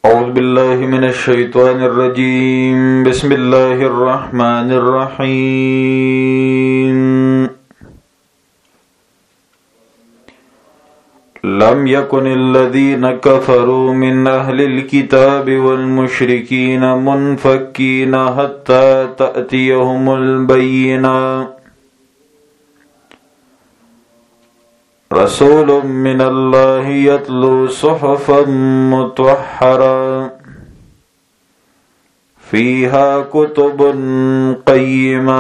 औज़ु बिल्लाहि मिनश शैतानिर रजीम। बिस्मिल्लाहिर रहमानिर रहीम। लम यकुनिल लज़ीना कफ़रू मिन अहलिल किताबि वल मुशरिकीन मुनफ़क्कीन हत्ता तअतियहुमुल बय्यिना रसूलुम मिनल्लाहि यत्लू सुहुफ़न मुतहहरा फ़ीहा कुतुबुन क़य्यिमा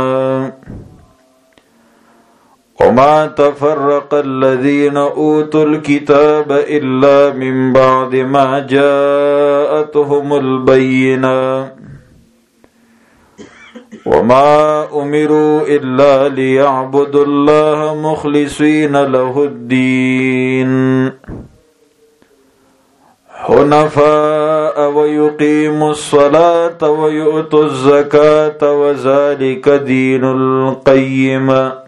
वमा तफ़र्रक़ल्लज़ीना ऊतुल किताब इल्ला मिन बअदि मा जाअतहुमुल बय्यिना वमा उमिरू इल्ला लियअबुदुल्लाह मुख़लिसीन लहुद्दीन हुनफ़ाअ व युक़ीमुस्सलात व यु'तुज़्ज़कात व ज़ालिका दीनुल क़य्यिम।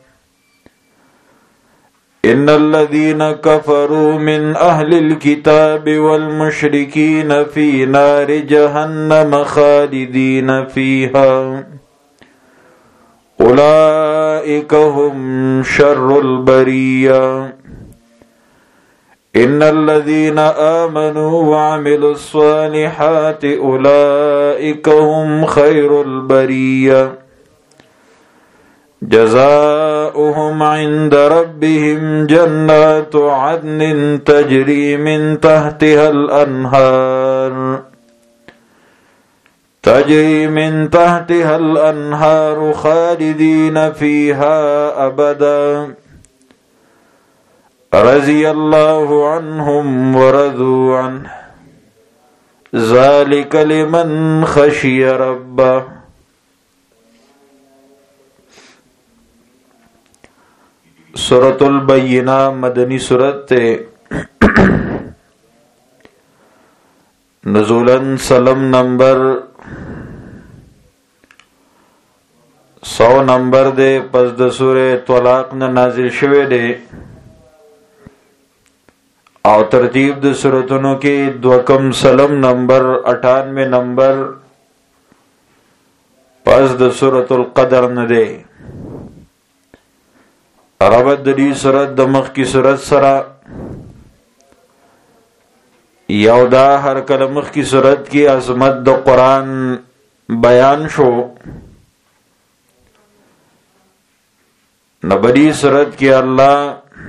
इन्नल्लज़ीना कफ़रू मिन अहलिल किताबि वल मुशरिकीन फ़ी नारि जहन्नम ख़ालिदीन फ़ीहा उलाइका हुम शर्रुल बरिया। इन्नल्लज़ीना आमनू व अमिलुस्सालिहाति उलाइका हुम खैरुल बरिया। जज़ाउहुम इन्द रब्बिहिम जन्नातु अदनिन तजरी मिन तहतिहल अन्हार खालिदीन फ़ीहा अबदा रज़ियल्लाहु अन्हुम व रज़ू अन्हु ज़ालिका लिमन ख़शिय रब्बह। सूरतुल बय्यिना मदनी सूरत थे। नुज़ूलन सलम नंबर 100 नंबर दे पस द सूरे तलाक न नाजिल शवे दे और तरतीब द सूरतों के द्वकम सलम नंबर 98 नंबर पस द सूरतुल क़दर न दे रबत दी सूरत दमख की सूरत सरा यौदा हर कलमख की सूरत की अज़मत द कुरान बयान शो नबरी सूरत की अल्लाह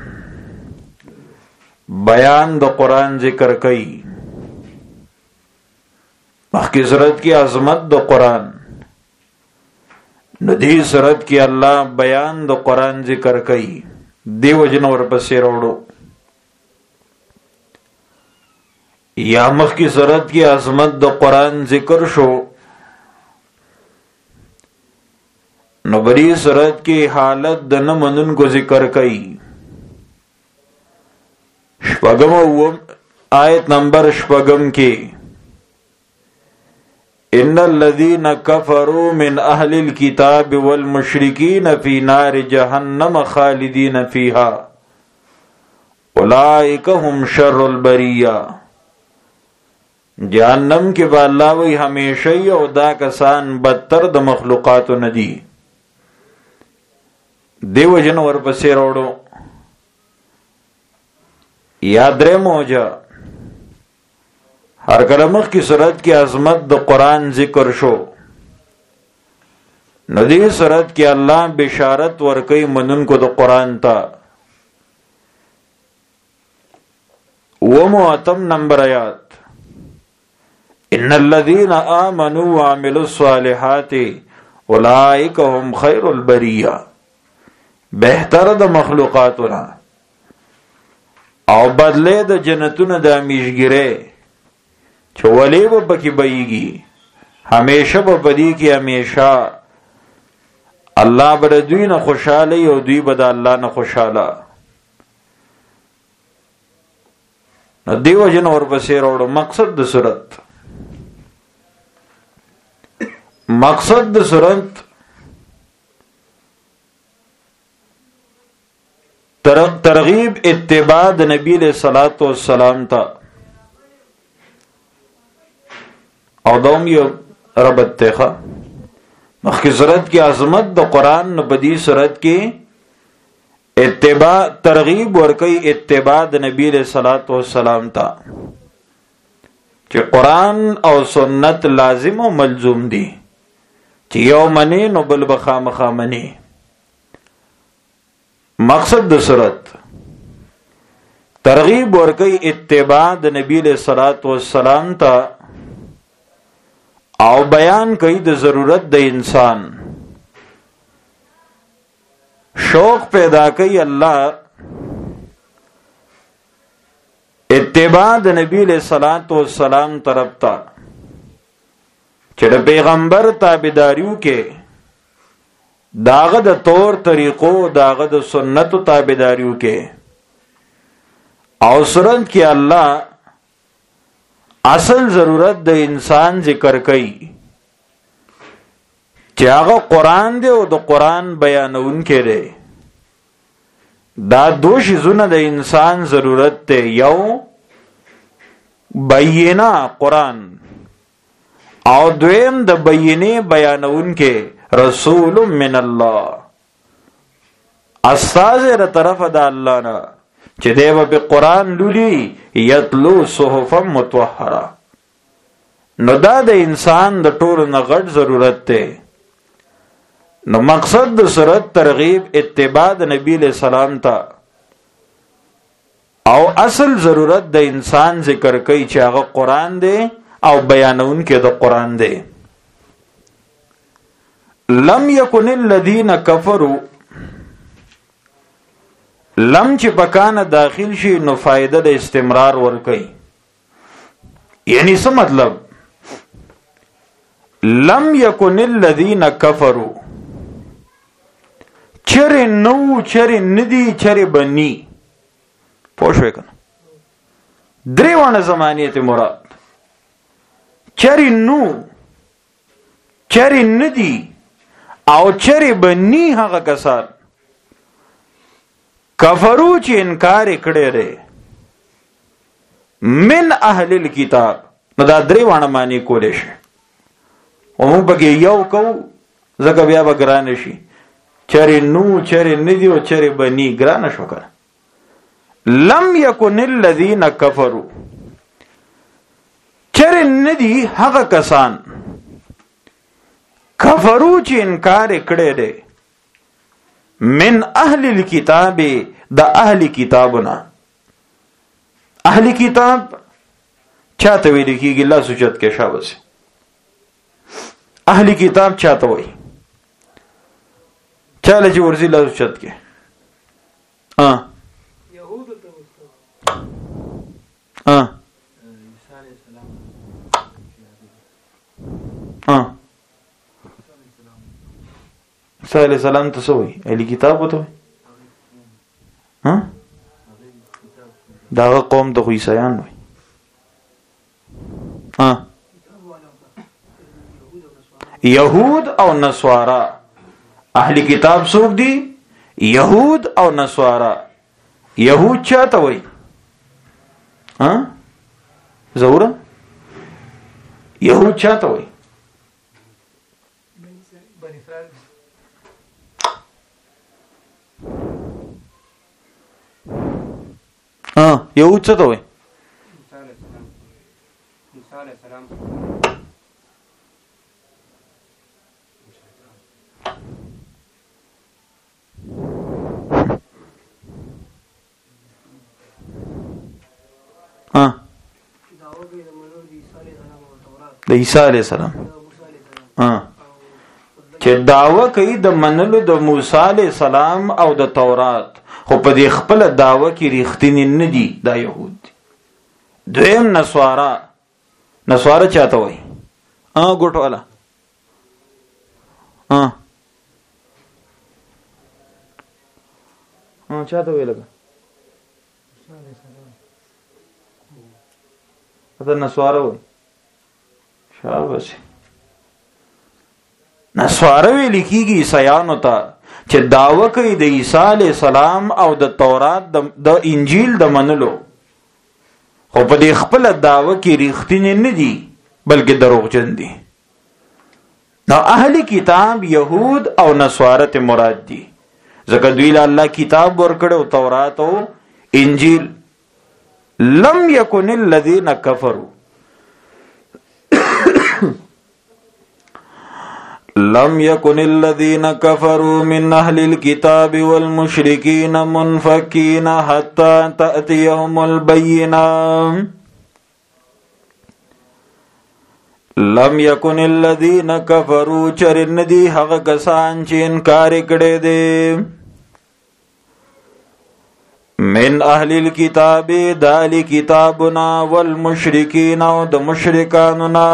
बयान द कुरान जिक्र कई मखकी सूरत की अज़मत द कुरान नदी सूरत की अल्लाह बयान द कुरान जिक्र कई देव जनवर पसे रोड़ो या मखकी सूरत की अज़मत द कुरान जिक्र शो नबरी सूरत की हालत द न मनन को जिक्र कई शपगम आयत नंबर शपगम के इन्नल्लज़ीना कफ़रू मिन अहलिल किताब वल मुशरिकीन फ़ी नारि जहन्नम ख़ालिदीन फ़ीहा उलाइका हुम शर्रुल बरिया। जहन्नम के बाला वही हमेशा ही औदा कसान बदतर द मखलूक़ात नदी देव जनवर पसे रोड़ो यादरे मौजा हर कलमख की सूरत की अज़मत द कुरान जिक्र शो नदी सूरत की अल्लाह बिशारत वर्कई मनन को द कुरान ता वो मुअत्तम नंबर आयात इन्नल्लज़ीना आमनू व अमिलुस्सालिहाति उलाइका हुम खैरुल बरिया बेहतर द मखलूक़ातुना और बदले द जन्नतुन द अमीशगिरे चोवले व बकी बईगी हमेशा व बदी की हमेशा अल्लाह बद दुई न खुशाली और दुई बद अल्लाह न खुशाला न देव जन और बसे रोड़ो मकसद द सूरत तरगीब इत्तिबा नबी अलैहिस्सलातु वस्सलाम था। او دوم یو ربط ته مخکې صورت کې عظمت د قران نو بدی صورت کې اتباع ترغیب ورکي اتباع د نبی رسول صلوات و سلام ته چې قران او سنت لازم او ملزوم دي چې یو منی نو بل بخامخه منی. مقصد د صورت ترغیب ورکي اتباع د نبی رسول صلوات و سلام ته او بیان کوي د ضرورت د انسان شوق پیدا کوي الله اتباع د نبی له صلوات و سلام طرف ته چې د پیغمبر تابعداریو کې داغه د طور طریقو داغه د سنت تابعداریو کې او سرن کې الله اصل ضرورت د انسان ذکر کوي چې هغه قران دی او د قران بیانون کې دی. دا دو شیزونه د انسان ضرورت دی، یو بینه قران او دویم د بینه بیانون کې رسول من الله استاد ر طرف د الله نه چې دیو په قران لولي یتلو صحفا مطهره. نو دا د انسان د ټول نه غټ ضرورت دی. نو مقصد د صورت ترغیب اتباع د نبی له سلام ته او اصل ضرورت د انسان ذکر کوي چې هغه قران دی او بیانون کې د قران دی. لم یکن الذین کفروا لم چې پکانه داخل شي نو فائدہ د استمرار ور کوي. یعنی څه مطلب؟ لم یکن الذین کفروا چرې نو چرې ندی چرې بنی. پوښوي کنه دریوانه زمانیه ته مراد چرې نو چرې ندی او چرې بنی هغه کسان کفرو چې انکار کړي لري من اهل الكتاب. نو دا دریوانه معنی کولې شي او موږ به یو کو زګ بیا به ګران شي چرې نو چرې ندی او چرې بنی ګران شو کړه. لم یکن الذین کفروا چرې ندی هغه کسان کفرو چې انکار کړي لري من اهل الكتاب د اهل کتابنا. اهل کتاب چاته ویل کیږي؟ الله سوچت کې شابه اهل کتاب چاته وایي؟ چاله چې ورزي الله سوچت کې يهود ته عیسی علیہ السلام ته سوې اهل کتاب وته دا قوم ته عیسایان وي. یهود او نصارا اهل کتاب څوک دي؟ یهود او نصارا. یهود چاته وي؟ زوره یهود چاته وي؟ یهود څه ته وایي؟ د عیسی علیہ السلام چې دعوه کوي د منلو د موسی علیہ السلام او د تورات، خو په دې خپل دعوه کې ریښتینی نه دي دا يهود. دویم نصارا. نصارا چاته وایي؟ ګوټ والا چاته وایي؟ لکه اته نصارا وایي. شاباش. نصارا ویل کیږي عیسایانو ته چې دعوه کوي د عیسی علی السلام او د تورات د انجیل د منلو، خو په دې خپل دعوه کې ریښتینی نه دي. بلکې دروغجن دي. نو اهلی کتاب یهود او نصارت مراد دي، ځکه دوی له الله کتاب ورکړو، تورات او انجیل. لم یکن الذین کفروا لم يكن الذين كفروا من أهل الكتاب والمشركين منفكين حتى تأتيهم البينة. لم يكن الذين كفروا چرن دی هغه کسان چې انکار کړي دي من اهل الكتاب دال کتابنا والمشرکین او د مشرکاننا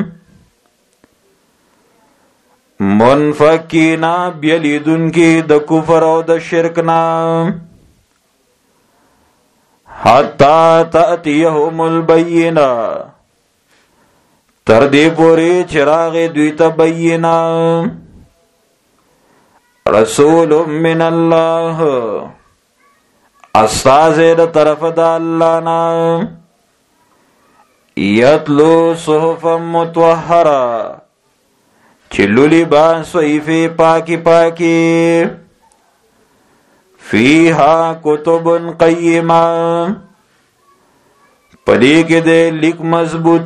منفکینا بیلیدن کی د کفر او د شرکنا حتی تأتیهم البینہ تر دې پورې چراغ دوی ته بینہ رسول من الله استاذ د طرف د الله نا یتلو صحفا مطهره چلولی با صحیفه پاکی پاکی فیہا کتب قیمہ پدی کے دے لکھ مضبوط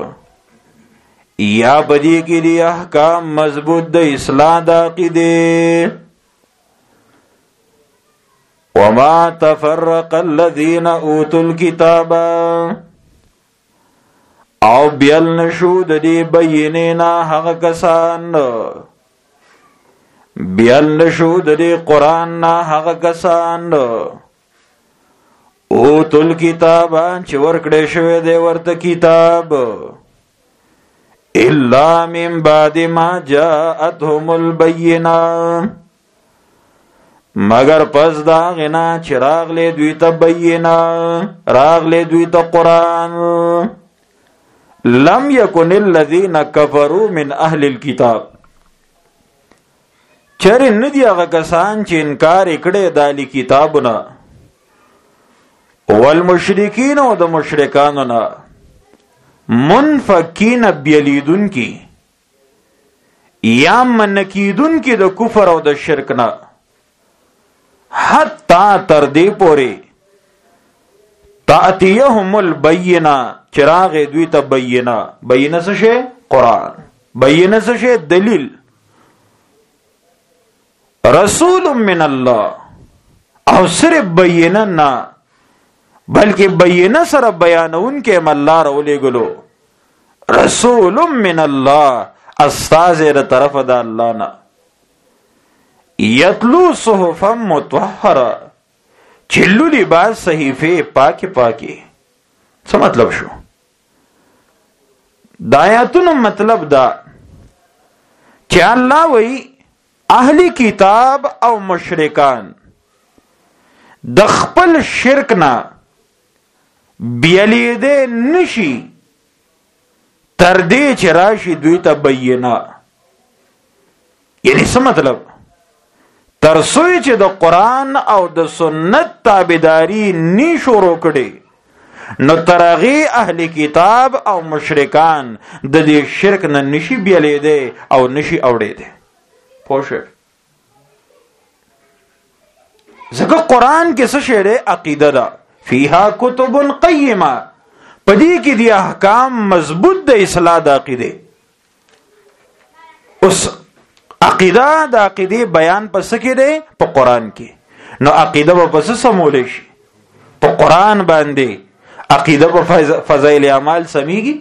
یا پدی کے دے احکام مضبوط دے اصلاح دا عقیدے وما تفرق الذین اوتوا الکتاب او بیل نشود دی بینینا حق کسان بیل نشود دی قرآن نا حق کسان اوتوا الکتاب چه ورکڑے شوی دے ورد کتاب الا من بعد ما جاءتهم البینہ مگر پس دا غنا چراغ لے دوی تا بینہ راغ لے دوی تا قرآن لم یکن الذین کفروا من اهل الكتاب چرې ندی هغه کسان چې انکار کړي د اهل کتابونه والمشرکین او د مشرکانو نه منفکین بیلیدون کی یا منکیدون کی د کفر او د شرک نه حتی تر دې پورې تأتیهم البینہ چراغ دوی ته بینہ بینہ څه شی قرآن بینہ څه شی دلیل رسول من الله او صرف بینہ نه بلکې بینہ سره بیانون کې الله راولې ګلو رسول من الله استاذ ر طرف د الله نه یتلو صحفا مطهره چلولی باز صحیفه پاکی پاکی. څه مطلب شو؟ د آیاتونو مطلب دا چې الله وی اهلی کتاب او مشرکان د خپل شرک نه بیلیده نشي تر دې چې راشي دوی ته بینه. یعنی څه مطلب؟ تر سوی چې د قرآن او د سنت تابعداري نی شروع کړي نو ترغی اهل کتاب او مشرکان د دې شرک نه نشي بیلیده او نشي اوړېده. پوښه ځکه قرآن کې څه شی دی؟ عقیده ده. فیها کتب قیمه پدې کې دی احکام مضبوط د اصلاح د عقیده. اوس عقیده د عقیده بیان پس کې دی په قرآن کې. نو عقیده به پس سمول شي په قرآن باندې. عقیده په فضائل اعمال سمېږي؟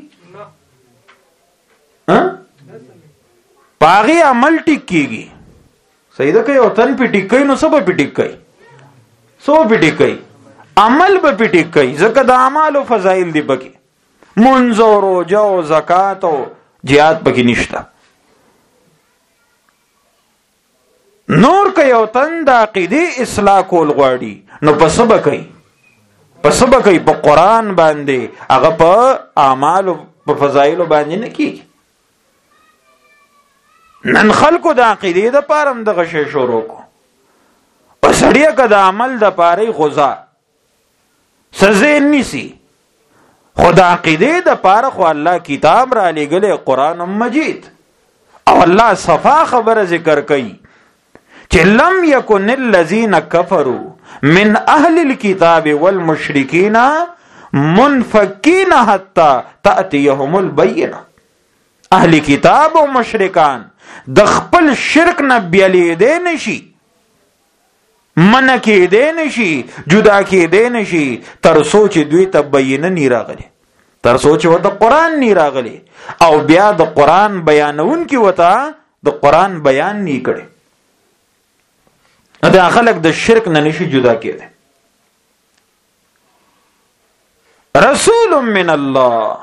پاغي عمل ټیک کیږي. صحیح ده که یو تن پی ټیک کوي نو څه به پی ټیک کوي؟ څه به پی ټیک کوي؟ عمل به پی ټیک کوي. ځکه د اعمالو فضائل دی پکې. منځ او روژه او زکات او جهاد پکې نشته. نور که یو تن د عقیدې اصلاح کول غواړي نو پس به کوي په قرآن باندې. هغه په اعمالو په فضایلو باندې نه کیږي. نن خلکو د عقیدې د پاره هم دغه شی شروع کو. په سړی که د عمل د پاره غذا سزې نیسي خدا عقیده د پاره خو الله کتاب را لګلې قران مجید او الله صفا خبره ذکر کوي چې لم یکن الذین کفروا من اهل الكتاب والمشرکین منفکین حتی تأتیهم البینه. اهل کتاب او مشرکان د خپل شرک نه بیلیدې نشي، منع کېدې نشي، جدا کېدې نشي تر څو چې دوی ته بینه نی راغلي، تر څو چې ورته قرآن نی راغلی او بیا د قرآن بیانون کې ورته د قرآن بیان نی کړي. دا خلک د شرک نه نشي جدا کېدی. رسول من الله،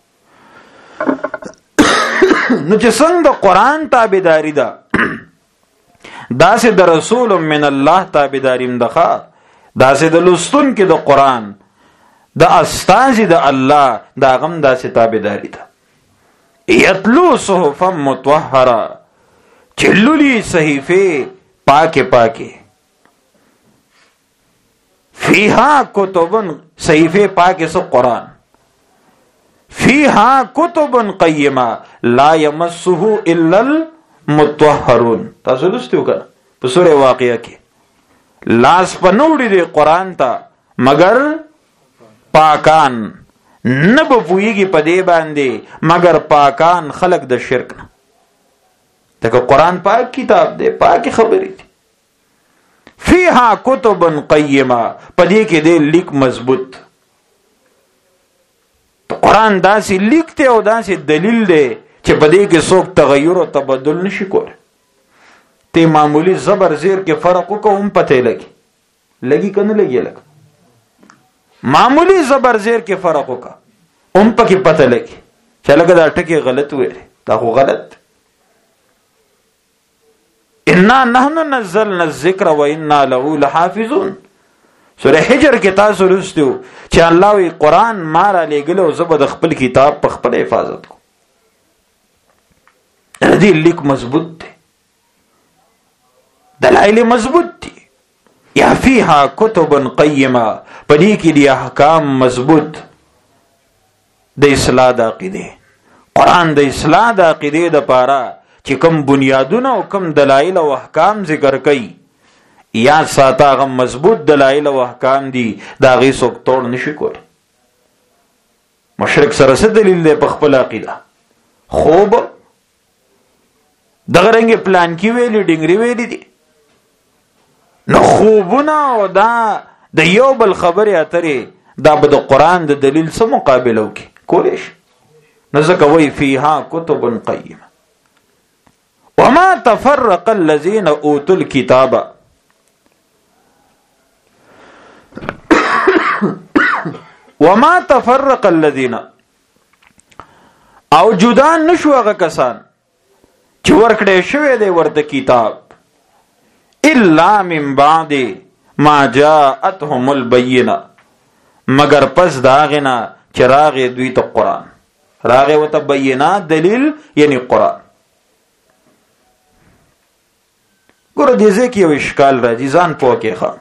نو چې څنګه د قرآن تابعداري ده داسې د رسول من الله تابعداریم ده، داسې د لستون کې د قرآن د استازي د الله دا غم داسې تابعداري ده. یتلو صحفا مطهره، چې لولي صحیفه پاکه پاکه، فیها کتب، صحیفه پاکه سو قرآن، فیها کتب قیمه لا یمسه الا المطهرون. تاسو لستیو کنه په سوره واقعه کې لاس پنوړي دی قرآن ته مگر پاکان، نه به پوهیږي په دې باندې مگر پاکان خلق د شرک نه. دغه قرآن پاک کتاب دی، پاک خبرې دي. فیها کتب قیمه، په دې کې دی لیک مضبوط. قرآن داسې لیک دی او داسې دلیل دی چې په دې کې څوک تغیر او تبدل نشي کولی. ته معمولی زبر زیر کې فرق وکړو هم پته لګي کنه لګي لګ معمولی زبر زیر کې فرق وکړه هم پکې پته لګي چې لګا دا ټکی غلط ویل، دا خو غلط. انا نحن نزلنا الذکر وانا له لحافظون. سورہ حجر کې تاسو لوستو چې الله وی قرآن ما را لېږلی او زه به د خپل کتاب په خپله حفاظت کوم. د دې لیک مضبوط دی، دلایل مضبوط دي. یا فیها کتب قیمه، په دې کې دي احکام مضبوط د اصلاح د عقیدې. قرآن د اصلاح د عقیدې دپاره چې کوم بنیادونه او کوم دلایل او احکام ذکر کوي، یاد ساته هغه مضبوط دلایل او احکام دي، دا هغې څوک توړ نشي کولی. مشرک سره څه دلیل دی په خپل عقیده؟ خوب دغه رنګې پلان کې ویلي ډنګري ویلي دي. نو خوبونه او دا د یو بل خبرې اترې دا به د قرآن د دلیل څه مقابله وکړي؟ کولی شي. نو ځکه وایي فیها کتب قیمه وما تفرق الذین اوتوا الکتاب. وما تفرق الذین، او جدا نشو هغه کسان چې ورکړې شوی دی ورته کتاب، الا من بعد ما جاءتهم البینه، مگر پس داغه نه چې راغې دوی ته قرآن، راغې وته بینه دلیل یعنی قرآن. ګوره دې ځای کې یو اشکال راځي، ځان پوه کې ښه.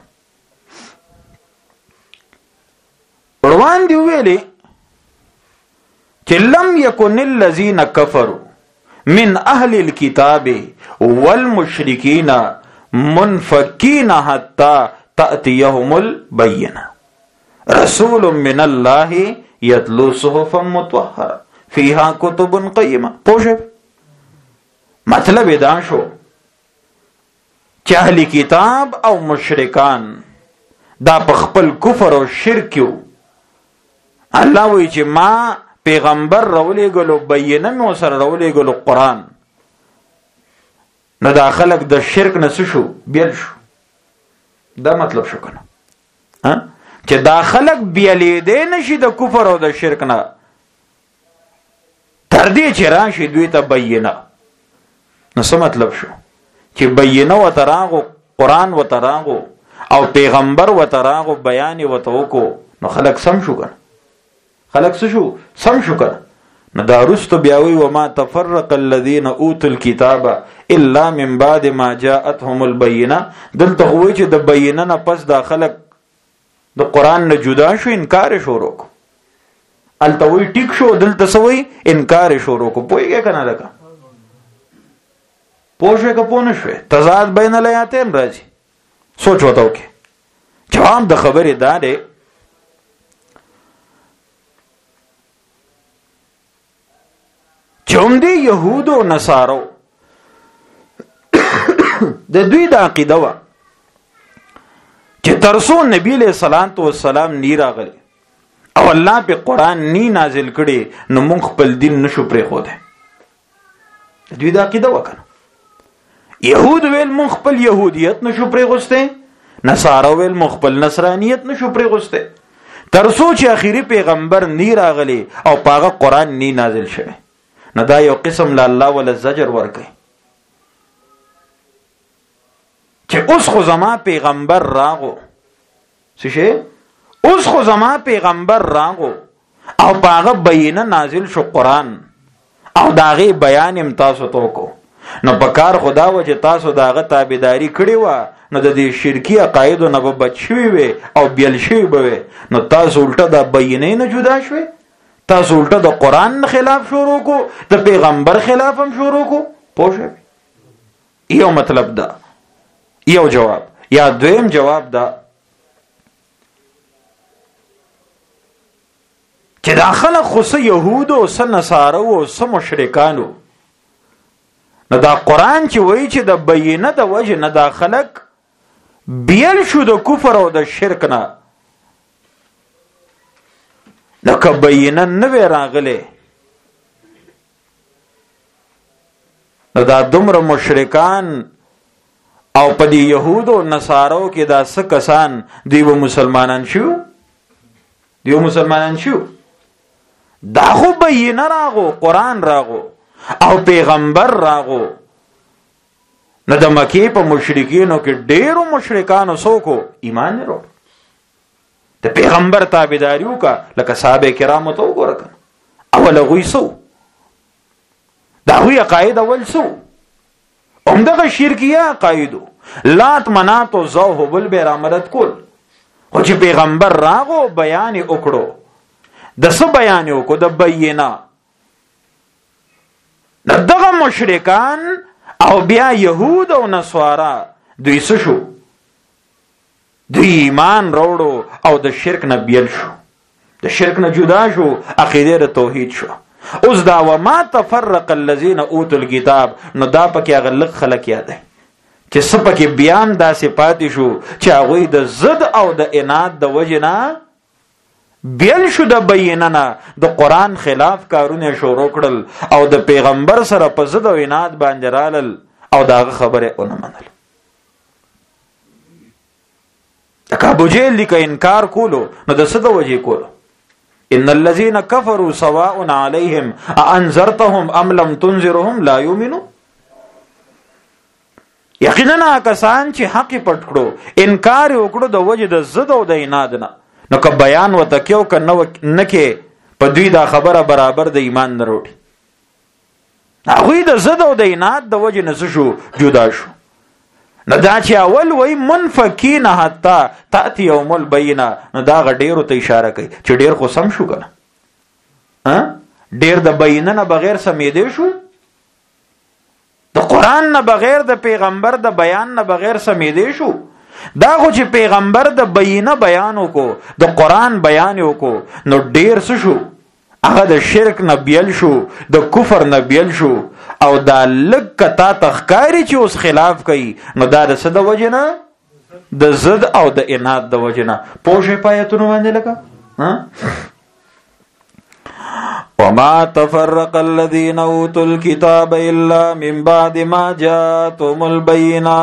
روان دی ویلي چې لم یکن الذین کفروا من اهل الكتاب والمشرکین منفکین حتی تأتیهم البینه رسول من الله یتلو صحفا مطهره فیها کتب قیمه. پوښ مطلب دا شو چې اهل کتاب او مشرکان دا په خپل کفر او شرک یو. الله وی چې ما پیغمبر راولېږلو، بینه مې ورسره راولېږلو قرآن، نو دا خلک د شرک نه څه شو؟ بیل شو. دا مطلب شو کنه چې دا خلک بیلېدی نشي د کفر او د شرک نه تر دې چې راشي دوی ته بینه. نو څه مطلب شو؟ چې بینه ورته راغو، قرآن ورته راغو او پیغمبر ورته راغو، بیان یې ورته وکړو، نو خلک سم شو کنه، خلق څه شو؟ سم شو کنه. نو دا وروسته بیا وی وما تفرق الذین اوتوا الکتاب الا من بعد ما جاءتهم البینه. دلته وایي چې د بینه نه پس دا خلق د قرآن نه جدا شو، انکار شروع کو. التوي ټیک شو دلته سوي انکار شروع کو پويږي کنه لکه پوښه که پونه شوي تضاد بین الایاتین راځي سوچ وتاو کې جواب د خبرې دا دی چوم دی یهود او نصارو د دوی د عقیده وا چې ترسو نبی له صلوات و سلام نی راغلی او الله په قران نی نازل کړي نو موږ خپل دین نشو پرې خو ده دوی د عقیده وکړه يهود ویل موږ خپل يهوديت نشو پرې غوسته نصارا ویل موږ خپل نصرانيت نشو پرې غوسته ترسو چې اخیری پیغمبر نی راغلی او پاغه قران نی نازل شوی نو دا یو قسم له الله ول زجر ورکړي چې اوس خو زما پیغمبر راغو څه شي اوس خو زما پیغمبر راغو او پاغه بینه نازل شو قران او داغه بیان امتاسو تو کو نو پکار خدا و چې تاسو داغه تابعداري کړی و نو د دې شرکی عقاید نه به بچوي وي او بیل شوی به نو تاسو الټه د بینه نه جدا شوي تاسو الټه د قران خلاف شروع کو د پیغمبر خلاف هم شروع کو پوښه یو مطلب دا یو جواب یا دویم جواب دا چې داخله خصه يهود او نصارا او مشرکانو نو دا قران چې وایي چې د بینه د وجه نه داخلك بیل شو د کفر او د شرک نه نو که بینه نه راغله نو دا دومره مشرکان او په دې يهود او نصارو کې دا څه کسان دیو مسلمانان شو دا خو بینه راغو قران راغو او پیغمبر راغو نه د مکی په مشرکینو کې ډیرو مشرکانو څوک ایمان نه وروړ د پیغمبر تابعداریو کا لکه صحابه کرامو ته وګورئ اول غوي سو دا وی عقاید اول سو همدغه شرکیه عقایدو لات منات او زوه بل به امرت کول خو چې پیغمبر راغو بیان وکړو د څه بیان وکړو د بینه دغه مشرکان او بیا يهود او نصارا دوی څه شو دوی ایمان وروړو او د شرک نه بیل شو د شرک نه جدا شو عقیده د توحید شو اوس دا وما تفرق الذين اوتوا الكتاب نو دا پکې غلط خلک یاد چې سپکه بیان دا صفات شو چې هغه د ضد او د عناد د وجنا بیل شو د بینه نه د قران خلاف کارونه شروع کړل او د پیغمبر سره په ضد او عناد باندې رالل او دا خبره اون منل تکا ابو جهل لیک انکار کولو نو د څه د وجې کولو ان الذين كفروا سواء عليهم انذرتهم ام لم تنذرهم لا يؤمنون یقینا کسان چې حق پټ کړو انکار وکړو د وجې د ضد او د عناد نه نو که بیان وته کېو که نه کې په دوی دا خبره برابر د ایمان نه وروړي هغوی د ضد او د عناد د وجې نه شو جدا شو نو دا چې اول وای منفکین حتی تأتی یوم البینه نو دا ډیرو ته اشاره کوي چې ډیر خو سم شو کنه ډیر د بینه نه بغیر سمیدې شو د قران نه بغیر د پیغمبر د بیان نه بغیر سمیدې شو دا خو چې پیغمبر د بینه بیان وکړو د قران بیان وکړو نو ډیر څه شو هغه د شرک نه بیل شو د کفر نه بیل شو او دا لږ کتا تخکاری چې اوس خلاف کوي نو دا د څه د وجه نه د ضد او د عناد د وجه نه پوښې پایتونه باندې لکه وما تفرق الذين اوتوا الكتاب الا من بعد ما جاءتهم البينه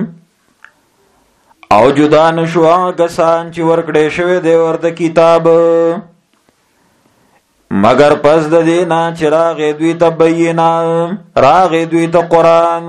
او جدا نشو کسان چې ورکړې شوی دی ورته کتاب مگر پس د دینا چې راغې دوی ته بینه راغې دوی ته قرآن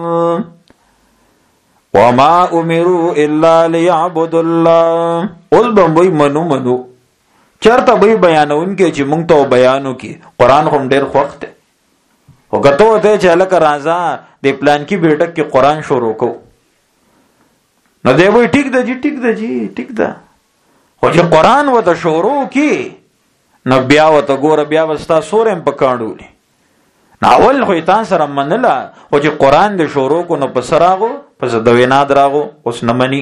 وما امروا الا ليعبدوا الله اوس به وای منو چرته به بیانون کې چې مونږ ته بیانو کې قرآن هم ډېر خوښ دی او کته ته چې لکه راځه د پلان کې بیٹک کې قرآن شروع کو نو دی وای ټیک ده جی خو چې قرآن و ته شروع کې نو بیا وته ګوره بیا وستا سورم پکاڼولې ناول خو تاسو سره منله او چې قران دې شروع کو نو پسراغو پس د وینا دراغو اوس نه مني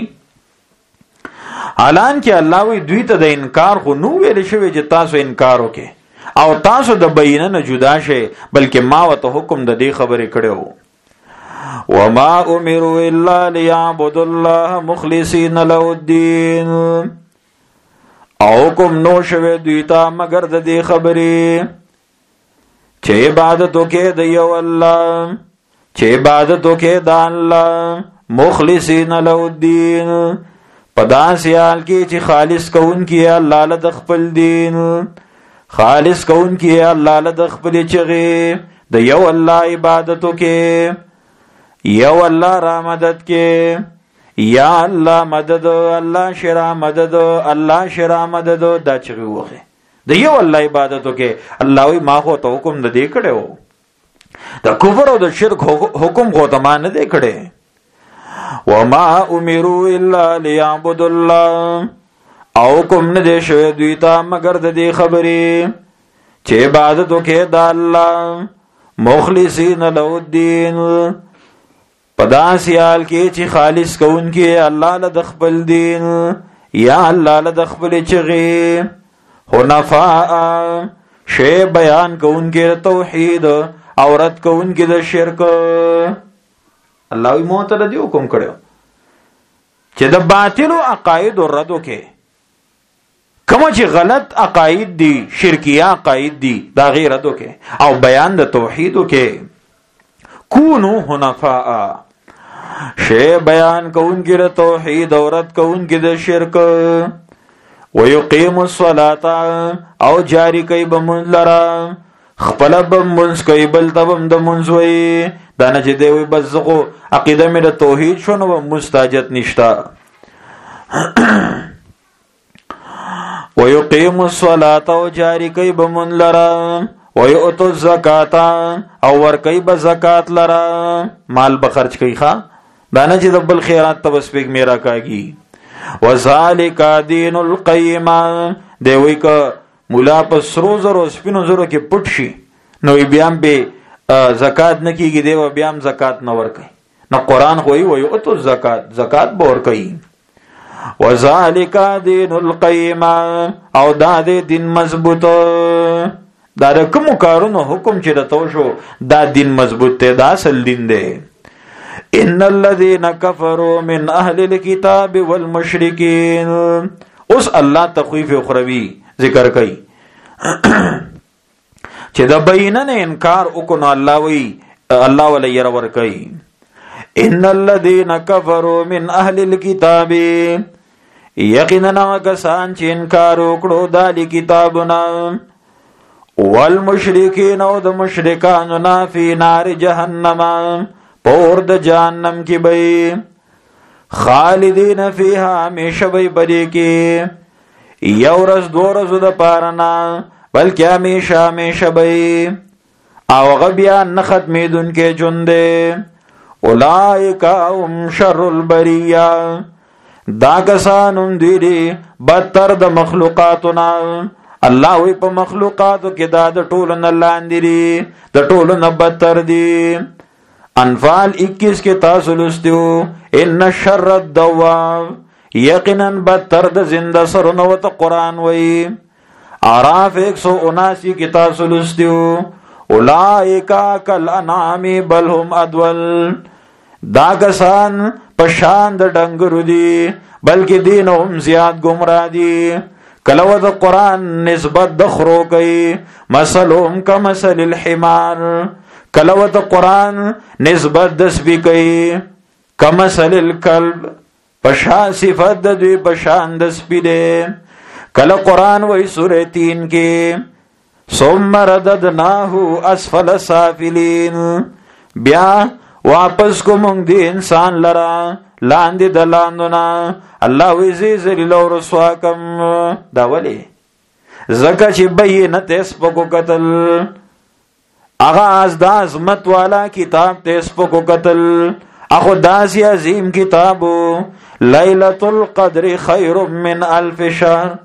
حالان کې الله وی دوی ته د انکار خو نو ویل شوی چې تاسو انکار وکې او تاسو د بینه نه جدا شئ بلکې ما وته حکم د دې خبرې کړو وما امروا الا ليعبدوا الله مخلصين له الدين او کوم نو شوی دوی ته مگر د دې خبرې چې عبادت وکې د یو الله چې عبادت وکې د الله مخلصین له الدین پداسیال کې چې خالص کون کې الله له خپل دین خالص کون کې الله له خپل چغې د یو الله عبادت وکې یو الله را مدد کې یا الله مدد الله شرا مدد الله شرا مدد دا چغې وغه د یو الله عبادت وکې الله وی ما خو ته حکم نه دی کړو د کفر او د شرک حکم خو ته ما نه دی کړی وما امروا الا ليعبدوا الله او کوم نه دی شوی دوی ته مگر د دې خبرې چې عبادت وکې د الله مخلصین له الدین پداسیال کې چې خالص کون کې الله له خپل دین یا الله له خپل چغې حنفاء شی بیان کون کې توحید او رد کون کې د شرک الله یې مو ته د حکم کړو چې د باطل او عقاید رد وکې کوم چې غلط عقاید دي شرکیه عقاید دي دا غیر رد وکې او بیان د توحید وکې کونو حنفاء شی بیان کون کې د توحید او رد کون کې د شرک ويقيم الصلاه او جاری کوي بمون لرا خپل بمونس کوي بل تبم د منځوي دانه چې دی وي بس زغو عقیده مې د توحید شونه و مستاجت نشتا ويقيم الصلاه او جاری کوي بمون لرا ويؤتوا الزکات او ور کوي به زکات لرا مال به خرج کوي ښا دانه چې د بل خیرات تبسپیک میرا کاږي وذالک دین القیم دی وی ک مولا په سرو زرو سپینو زرو کې پټ شي نو بیا به زکات نه کیږي دی و بیا زکات نه ور کوي نو قران خوې وي او تو زکات به ور کوي وذالک دین القیم او دا دین مضبوط دا کوم کارونو حکم چې راتو شو دا دین مضبوط ته دا اصل دین دی ان الذين كفروا من اهل الكتاب والمشركين اوس الله تخویف اخروی ذکر کوي چې دا بینه نه انکار وکړو الله وی الله ولې ير ور کوي ان الذين كفروا من اهل الكتاب یقینا کسان چې انکار وکړو د کتابونو والمشرکین او د مشرکانو نه فی نار جهنم پور د جهنم کې به خالدین فیها همیشه به پدې کې یو ورځ دو ورځې د پاره نه بلکې همیشه به او غبیا نه ختمېدونکې ژوند دی اولئک هم شر البریه دا کسان هم دی بدتر د مخلوقاتنا الله وی په مخلوقاتو کې دا د ټولو نه لاندې دي د ټولو نه بدتر دي انفال 21 کې تاسو لستیو ان شر الدواب یقینا بدتر د زنده سرونو ته قران وی اعراف 179 کې تاسو لستیو اولائک کل انعام بل هم ادول دا کسان پشان د ډنګرو دي بلکې دینهم زیات گمراه دي کلو د قران نسبت د خرو کوي مثلهم کمثل الحمار کلو د قران نسبت د سپی کوي کمثل الكلب پشان صفات د دوی پشان د سپی ده کله قران وای سورې 3 کې ثم رددناه اسفل سافلين بیا واپس کوم دی انسان لرا لاندې د لاندونه الله وی ذلیل او رسوا کم دا ولی زکه چې بینه تس پکو قتل اغاز د عظمت والا کتاب تس پکو قتل اخو داسی عظیم کتابو لیلۃ القدر خیر من الف شهر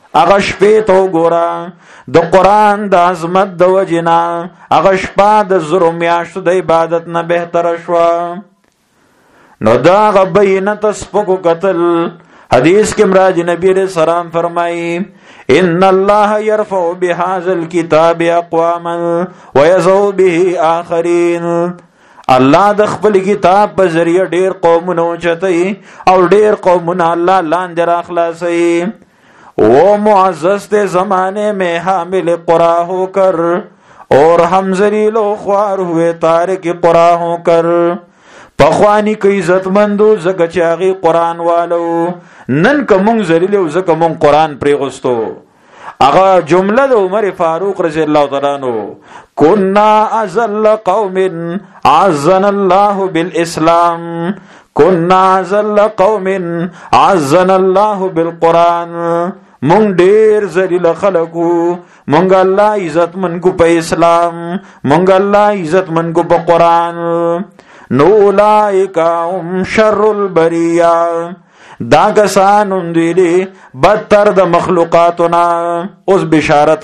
هغه شپې ته وګوره د قرآن د عظمت د وجنا هغه شپه د زرو میاشتو د عبادت نه بهتره شوه. نو دا هغه بینت سپکو قتل حدیث کې مراج نبی علیہ السلام فرمایي ان الله يرفع بهذا الكتاب اقواما ويذو به آخرين. الله د خپل کتاب په ذریعہ ډیر قومونه اوچتای او ډیر قومونه الله لاندې راخلاصي. وہ معزز تے زمانے میں حامل قرآ ہو کر اور ہم ذلیل و خوار ہوئے تارک قرآ ہو کر. پخوانی که عزت مندو زکه چاغي قرآن والو نن که مونږ ذلیل او زکه مونږ قرآن پریغستو. اغا جمله د عمر فاروق رضی الله تعالی عنہ كنا ازل قوم عزنا الله بالاسلام كنا ازل قوم عزنا الله بالقران. مونږ ډیر ذلیل خلقو مونږ الله عزت منکو په اسلام مونږ الله عزت منکو په قران. نو اولئک هم شر البریه دا کسان اندیلی بدتر د مخلوقاتنا. اوس بشارت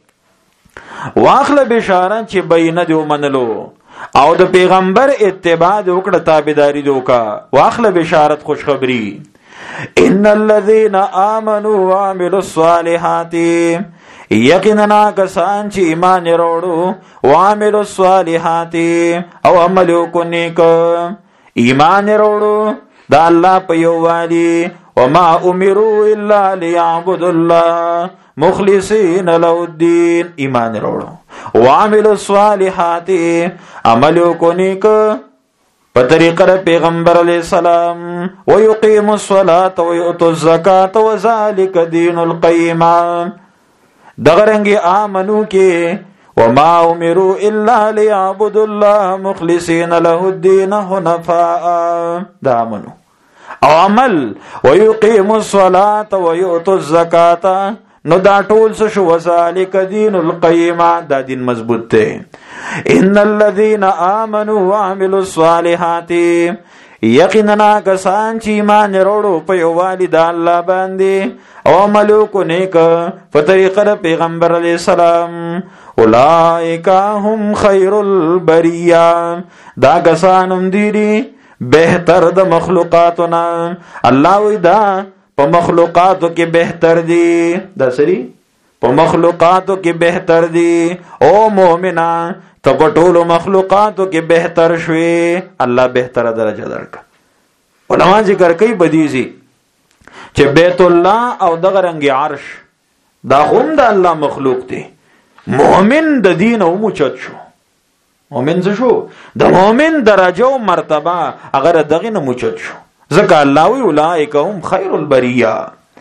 واخله بشارت چې بینه دی ومنلو او د پیغمبر اتباع وکړه تابعداري دوکا. واخله بشارت خوشخبری ان الذين امنوا وعملوا الصالحات یقینا کسان چې ایمان وروړو وعملوا الصالحات او عمل وکړي ایمان وروړو دا الله په یووالي وما امروا الا ليعبدوا الله مخلصین له الدین. ایمان وروړو وعملوا الصالحات عمل وکړي په طریقه د پیغمبر علیہ السلام ويقيموا الصلاة ويؤتوا الزکاة وذلك دین القیمة. دغرنګي آمنو کې وما امروا الا ليعبدوا الله مخلصین له الدین حنفاء. دا آمنو او عمل ويقيموا الصلاة ويؤتوا الزکاة نو دا ټول څه شو وذلك دین القیمة. دا دین مضبوط دی. ان الذين امنوا وعملوا الصالحات یقینا کسان چې ایمان وروړو په یووالي د الله باندې او عمل وکړي په طریقه د پیغمبر علیه السلام اولئک هم خیر البریه. دا کسان هم دي بهتر د مخلوقاتنا. الله وی دا په مخلوقاتو کې بهتر دي. دا سری په مخلوقاتو کې بهتر دي. او مؤمنان ته په ټولو مخلوقاتو کې بهتر شوي. الله بهتره درجه درک. علما ذکر کوي بدیزي چې بیت الله او دغه رنګ عرش دا هم د الله مخلوق دي. مؤمن د دین او موچت شو. مؤمن څه شو؟ د مؤمن درجه او مرتبه هغه دغه نه موچت شو. ځکه الله وی اولئک هم خیر البریه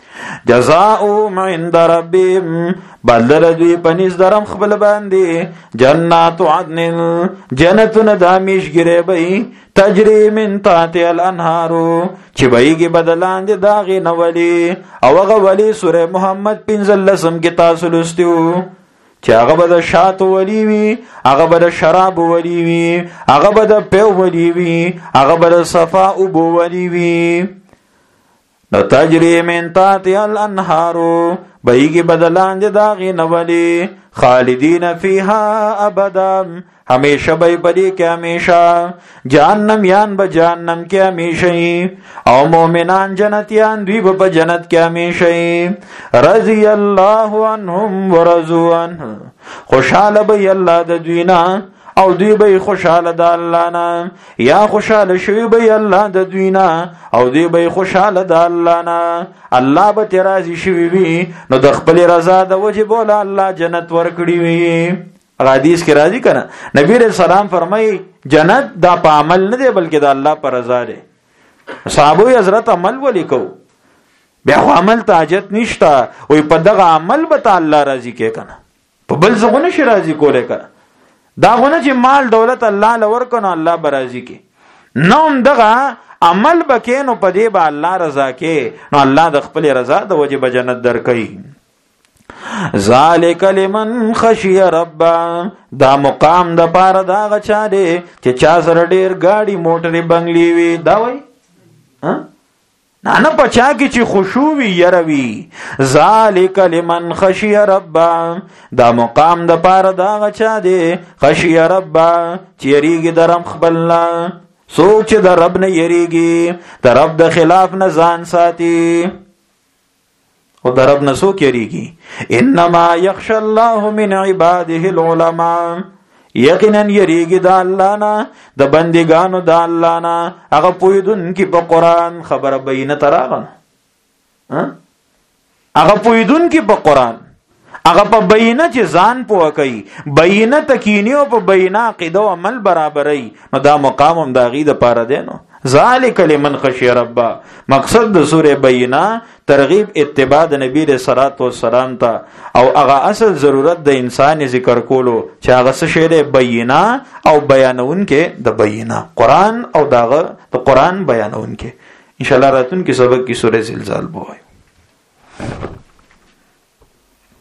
جزاؤهم عند ربهم بدل دوی پنیز درم خپل باندې جنات عدن جنتون دامیش گره بی تجری من تحت الانهار چې بیگی بدلان دی داغی نولی او اغا ولی سور محمد 15 کی تاسو لستیو چې هغه به د شاتو ولی وي هغه به د شراب ولی وي هغه به د پیو ولی وي هغه به د صفا اوبو ولی وي نو تجری من تحت الانهار بیگی بدلان دی داغی نولی خالدین فیها ابدا ہمیشہ بی پدی کے ہمیشہ جہنم یان با جہنم کے ہمیشہ او مومنان جنتیان دوی با جنت کے ہمیشہ رضی اللہ عنہم ورضوا عنہ خوشحال بی اللہ دا دوینا او دوی بی خوشحال دا اللہ نا یا خوشحال شوی بی اللہ دا دوینا او دوی بی خوشحال دا اللہ نا اللہ با ترازی شوی بی نو دخپل رضا دا وجه بولا اللہ جنت ورکڑی بی. حدیث کی راضی کنا نبی علیہ السلام فرمائی جنت دا پا عمل ندے بلکہ دا اللہ پر رضا دے. صحابوی حضرت عمل ولی کو بیا خو عمل تا حاجت نشتا وی پا دغا عمل بتا اللہ راضی کے کنا پا بل زغنش راضی کو لے کنا دا غونه چې مال دولت الله لور کنو الله برازي کې نوم دغه عمل بکینو پدې با الله رضا کې نو الله د خپل رضا د وجه به جنت درکې. ذالک لمن خشی رب دا مقام د پاره دا غچا دی چې چا سره ډیر گاڑی موټرې بنگلی وي دا وای نه پچا کی چې خشوع وي يروي. ذالک لمن خشی رب، دا مقام د پاره دا غچا دی خشی رب چې یریږي د رب خپلنا. څوک چې د رب نه یریږي د رب د خلاف نه ځان ساتي او د رب نه څوک یریږي. انما یخشى الله من عباده العلماء، یقینا یریږي د الله نه د بندګانو د الله نه هغه پوهیدونکي په قرآن. خبره بینه تراغه هغه پوهیدونکي په قرآن، هغه په بینه چې ځان پوه کوي، بینه تکینی او په بینه عقیده او عمل برابرای، نو دا مقام هم د غي د پاره دی. نو ذالک لمن خشی رب، مقصد د سوره بینه ترغیب اتباع د نبی رسول الله والسلام ته، او هغه اصل ضرورت د انسان ذکر کولو چې هغه څه شی دی بینه او بیانون کې د بینه قرآن او داغه د قرآن بیانون کې. ان شاء الله راتون کې سبق کې سوره زلزال بوای.